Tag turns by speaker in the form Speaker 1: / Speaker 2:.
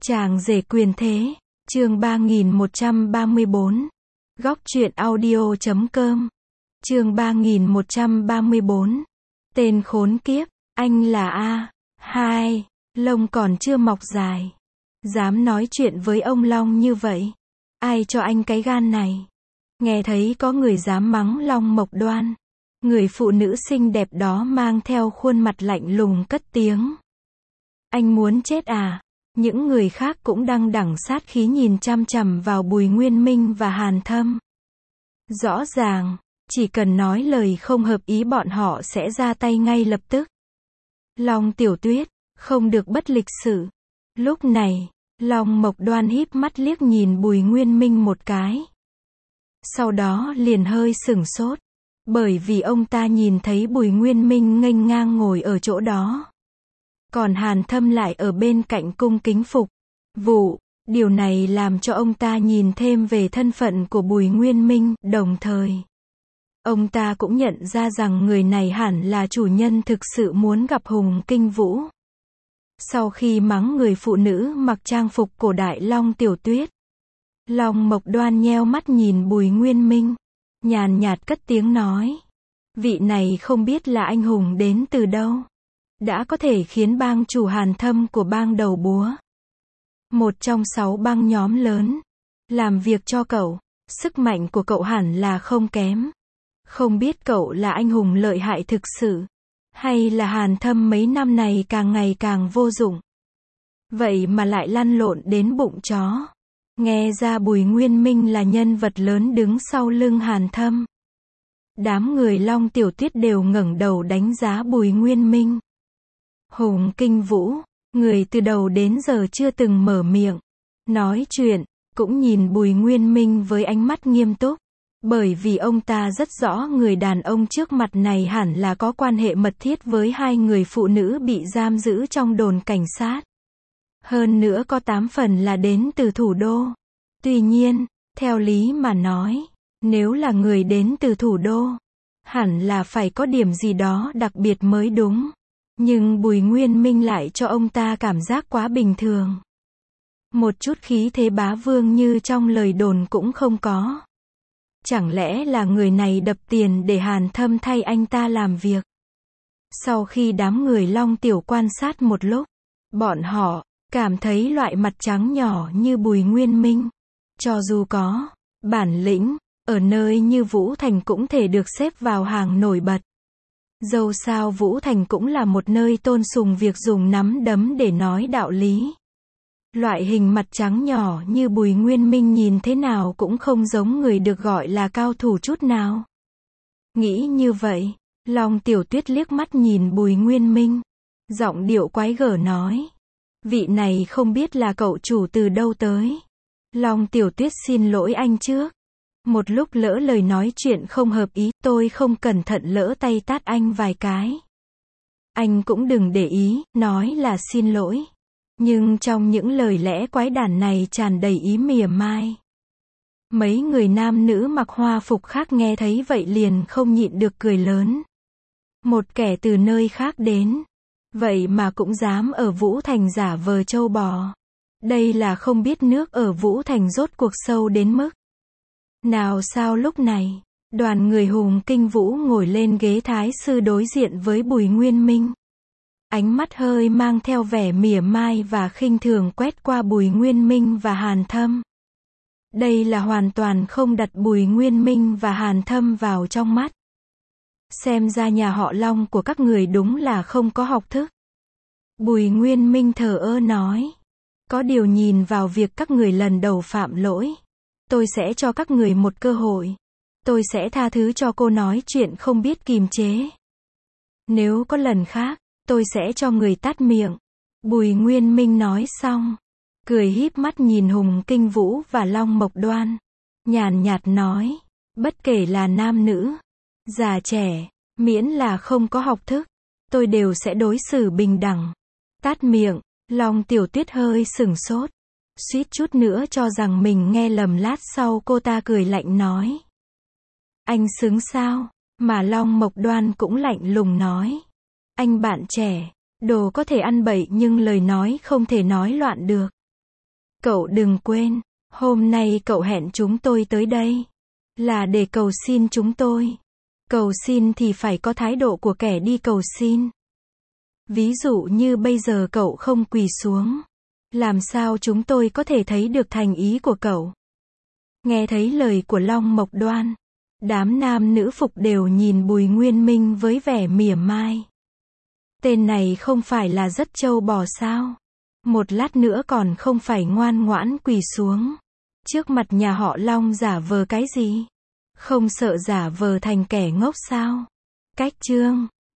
Speaker 1: Chàng rể quyền thế, chương 3134. Góc truyện audio.com. Chương 3134. Tên khốn kiếp, anh là A2, lông còn chưa mọc dài. Dám nói chuyện với ông Long như vậy. Ai cho anh cái gan này? Nghe thấy có người dám mắng Long Mộc Đoan. Người phụ nữ xinh đẹp đó mang theo khuôn mặt lạnh lùng cất tiếng. Anh muốn chết à? Những người khác cũng đằng đằng sát khí nhìn chằm chằm vào Bùi Nguyên Minh và Hàn Thâm. Rõ ràng, chỉ cần nói lời không hợp ý bọn họ sẽ ra tay ngay lập tức. Long Tiểu Tuyết, không được bất lịch sự. Lúc này, Long Mộc Đoan híp mắt liếc nhìn Bùi Nguyên Minh một cái. Sau đó liền hơi sửng sốt, bởi vì ông ta nhìn thấy Bùi Nguyên Minh nghênh ngang ngồi ở chỗ đó. Còn Hàn Thâm lại ở bên cạnh cung kính phục vụ. Điều này làm cho ông ta nhìn thêm về thân phận của Bùi Nguyên Minh, đồng thời ông ta cũng nhận ra rằng người này hẳn là chủ nhân thực sự muốn gặp Hùng Kinh Vũ. Sau khi mắng người phụ nữ mặc trang phục cổ đại Long Tiểu Tuyết, Long Mộc Đoan nheo mắt nhìn Bùi Nguyên Minh, nhàn nhạt cất tiếng nói. Vị này không biết là anh hùng đến từ đâu, đã có thể khiến bang chủ Hàn Thâm của bang Đầu Búa, một trong 6 bang nhóm lớn, làm việc cho cậu. Sức mạnh của cậu hẳn là không kém. Không biết cậu là anh hùng lợi hại thực sự, hay là Hàn Thâm mấy năm này càng ngày càng vô dụng, vậy mà lại lăn lộn đến bụng chó. Nghe ra Bùi Nguyên Minh là nhân vật lớn đứng sau lưng Hàn Thâm. Đám người Long Tiểu Tuyết đều ngẩng đầu đánh giá Bùi Nguyên Minh. Hùng Kinh Vũ, người từ đầu đến giờ chưa từng mở miệng nói chuyện, cũng nhìn Bùi Nguyên Minh với ánh mắt nghiêm túc, bởi vì ông ta rất rõ người đàn ông trước mặt này hẳn là có quan hệ mật thiết với hai người phụ nữ bị giam giữ trong đồn cảnh sát. Hơn nữa có 8 phần là đến từ thủ đô. Tuy nhiên, theo lý mà nói, nếu là người đến từ thủ đô, hẳn là phải có điểm gì đó đặc biệt mới đúng. Nhưng Bùi Nguyên Minh lại cho ông ta cảm giác quá bình thường. Một chút khí thế bá vương như trong lời đồn cũng không có. Chẳng lẽ là người này đập tiền để Hàn Thâm thay anh ta làm việc? Sau khi đám người Long Tiểu quan sát một lúc, bọn họ cảm thấy loại mặt trắng nhỏ như Bùi Nguyên Minh, cho dù có bản lĩnh, ở nơi như Vũ Thành cũng thể được xếp vào hàng nổi bật. Dẫu sao Vũ Thành cũng là một nơi tôn sùng việc dùng nắm đấm để nói đạo lý. Loại hình mặt trắng nhỏ như Bùi Nguyên Minh nhìn thế nào cũng không giống người được gọi là cao thủ chút nào. Nghĩ như vậy, Long Tiểu Tuyết liếc mắt nhìn Bùi Nguyên Minh, giọng điệu quái gở nói. Vị này không biết là cậu chủ từ đâu tới. Long Tiểu Tuyết xin lỗi anh trước. Một lúc lỡ lời nói chuyện không hợp ý, tôi không cẩn thận lỡ tay tát anh vài cái. Anh cũng đừng để ý, nói là xin lỗi. Nhưng trong những lời lẽ quái đản này tràn đầy ý mỉa mai. Mấy người nam nữ mặc hoa phục khác nghe thấy vậy liền không nhịn được cười lớn. Một kẻ từ nơi khác đến, vậy mà cũng dám ở Vũ Thành giả vờ trâu bò. Đây là không biết nước ở Vũ Thành rốt cuộc sâu đến mức nào sao. Lúc này, đoàn người Hùng Kinh Vũ ngồi lên ghế thái sư đối diện với Bùi Nguyên Minh. Ánh mắt hơi mang theo vẻ mỉa mai và khinh thường quét qua Bùi Nguyên Minh và Hàn Thâm. Đây là hoàn toàn không đặt Bùi Nguyên Minh và Hàn Thâm vào trong mắt. Xem ra nhà họ Long của các người đúng là không có học thức. Bùi Nguyên Minh thờ ơ nói. Có điều nhìn vào việc các người lần đầu phạm lỗi, tôi sẽ cho các người một cơ hội. Tôi sẽ tha thứ cho cô nói chuyện không biết kìm chế. Nếu có lần khác, tôi sẽ cho người tát miệng. Bùi Nguyên Minh nói xong, cười híp mắt nhìn Hùng Kinh Vũ và Long Mộc Đoan, nhàn nhạt nói. Bất kể là nam nữ, già trẻ, miễn là không có học thức, tôi đều sẽ đối xử bình đẳng. Tát miệng. Long Tiểu Tuyết hơi sửng sốt, suýt chút nữa cho rằng mình nghe lầm. Lát sau cô ta cười lạnh nói. Anh xứng sao? Mà Long Mộc Đoan cũng lạnh lùng nói. Anh bạn trẻ, đồ có thể ăn bậy nhưng lời nói không thể nói loạn được. Cậu đừng quên, hôm nay cậu hẹn chúng tôi tới đây là để cầu xin chúng tôi. Cầu xin thì phải có thái độ của kẻ đi cầu xin. Ví dụ như bây giờ cậu không quỳ xuống, làm sao chúng tôi có thể thấy được thành ý của cậu? Nghe thấy lời của Long Mộc Đoan, đám nam nữ phục đều nhìn Bùi Nguyên Minh với vẻ mỉa mai. Tên này không phải là rất trâu bò sao? Một lát nữa còn không phải ngoan ngoãn quỳ xuống trước mặt nhà họ Long giả vờ cái gì? Không sợ giả vờ thành kẻ ngốc sao? Cách chương